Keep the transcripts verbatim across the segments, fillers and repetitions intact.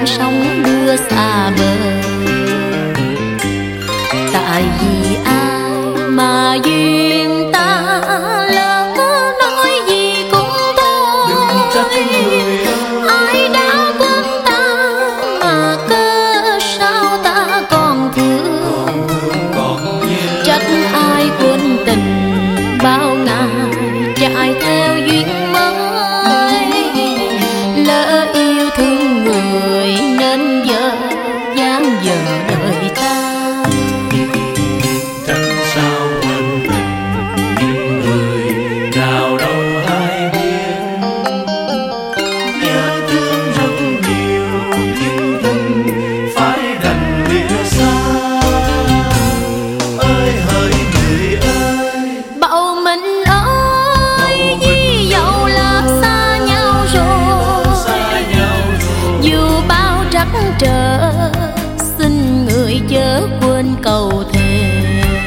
dòng sông đưa xa bờ. Tại vì ai mà duyên ta lỡ nói gì cũng thôi. Ai đã quên ta mà cớ sao ta còn thương. Trách ai quên tình bao ngày chạy theo duyên mới. Lỡ yêu thương người nên giờ dang dở đời ta. Trở xin người chớ quên cầu thề.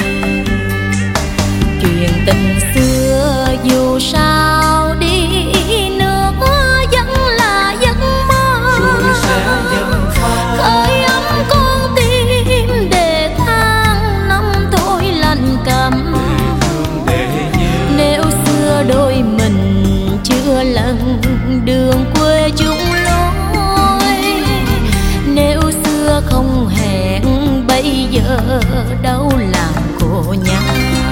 Chuyện tình xưa dù sao đi nữa vẫn là giấc mơ. Khởi ấm con tim để tháng năm thôi lạnh câm. Nếu xưa đôi mình chưa lần đường quê chung không hẹn bây giờ đâu làm khổ nhau.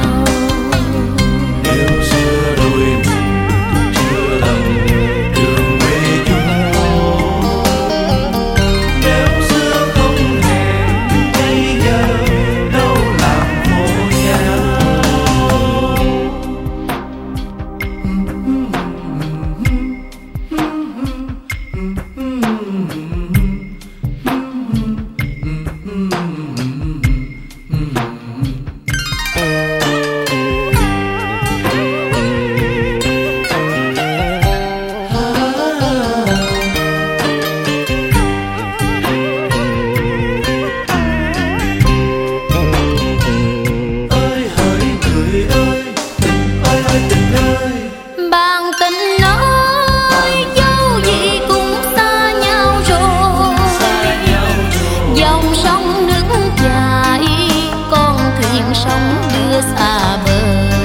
Nếu xưa đôi mình chưa lần đường quê chung lối. Nếu xưa không hẹn bây giờ đâu làm khổ nhau. Sông đưa xa bờ.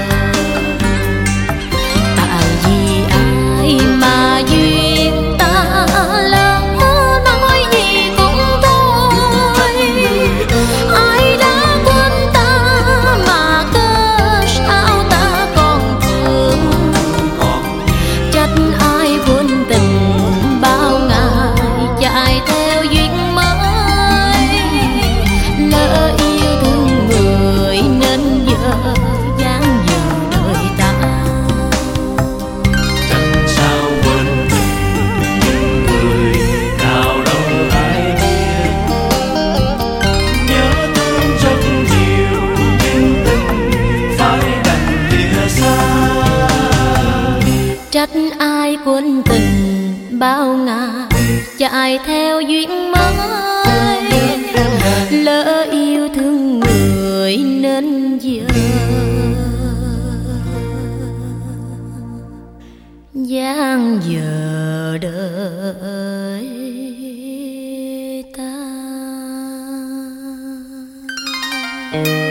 Tại vì ai mà duyên ta lỡ nói gì cũng thôi. Ai đã quên ta mà cớ sao ta còn thương. Trách ai quên tình bao ngày chạy theo duyên mới. Lỡ yêu thương người nên giờ dang dở đời ta. Chẳng sao quên những người nào đâu ai biết. Nhớ thương rất nhiều nhưng tình phải đành lìa xa. Trách ai quên tình bao ngày chạy theo duyên mới. Lỡ yêu thương người nên giờ dang dở đời ta.